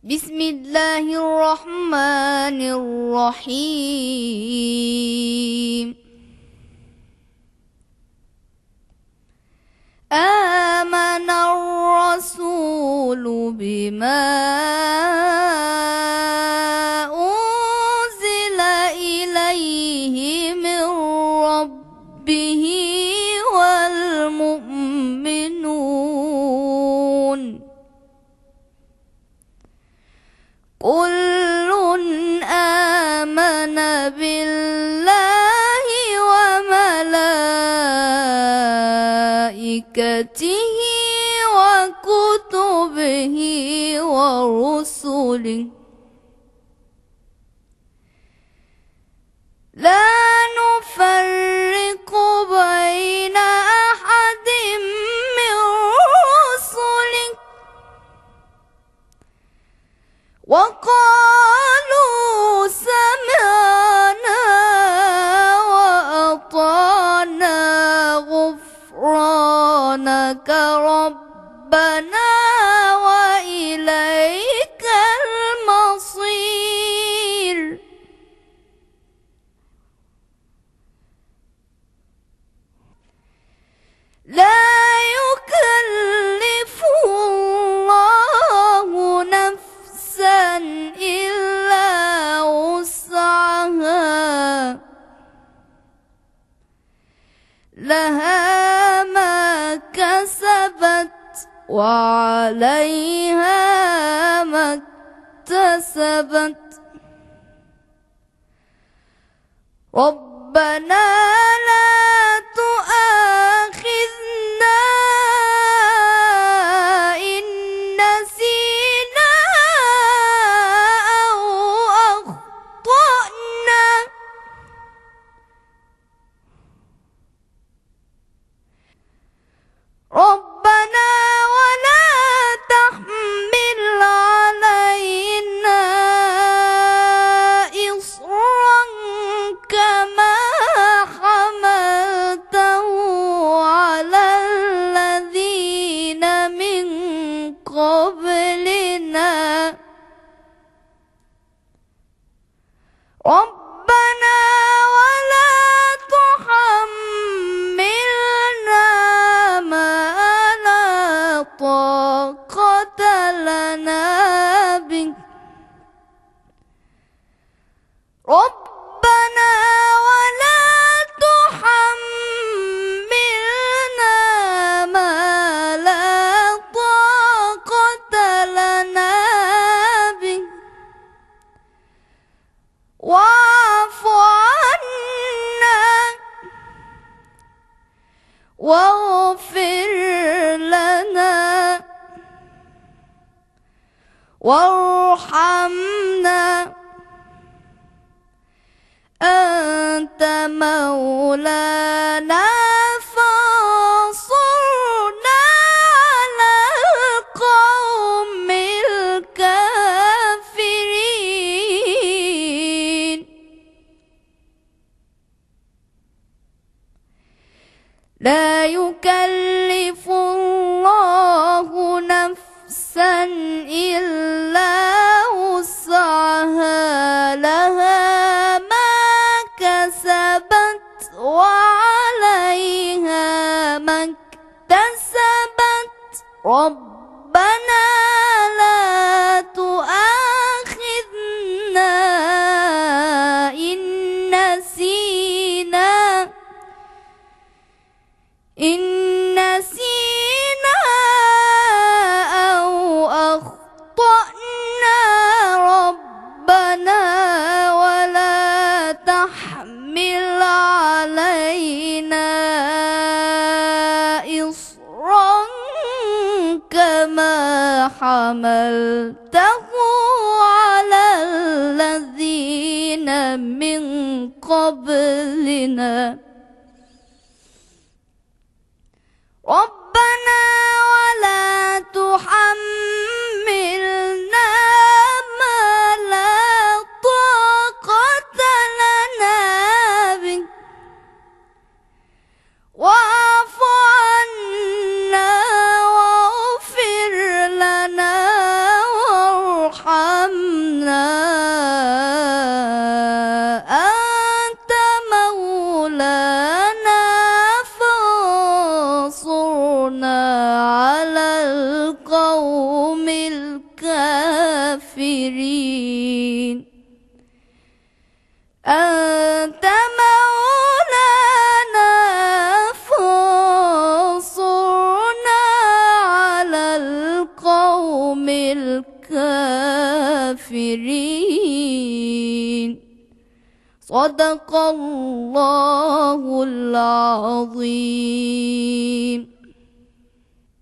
بسم الله الرحمن الرحيم. آمن الرسول بما أنزل إليه من ربه والمؤمنون كل آمن بالله وملائكته وكتبه ورسله لا نفرق بين أحد من رسله وقالوا سمعنا وأطعنا غفرانك ربنا وإليك المصير. لا يكلف الله نفسا إلا وسعها لها ما كسبت وعليها ما اكتسبت. ربنا لا تؤاخذنا إن نسينا أو أخطأنا ربنا ولا تحمل علينا إصرا كما حملته على الذين من قبلنا ربنا ولا تحملنا ما لا طاقة لنا به ربنا ولا تحملنا ما لا طاقة لنا به واعف عنا واغفر لنا وارحمنا أنت مولانا فانصرنا على القوم الكافرين. لا يكلف الله نفسا إلا وسعها لها ما كسبت وعليها ما اكتسبت. ربنا لا تؤاخذنا إن نسينا أو أخطأنا ربنا ولا تحمل علينا إصرا كما حملته على الذين من قبلنا ربنا ولا تحملنا ما لا طاقة لنا به واعف عنا واغفر لنا وارحمنا الكافرين. صدق الله العظيم.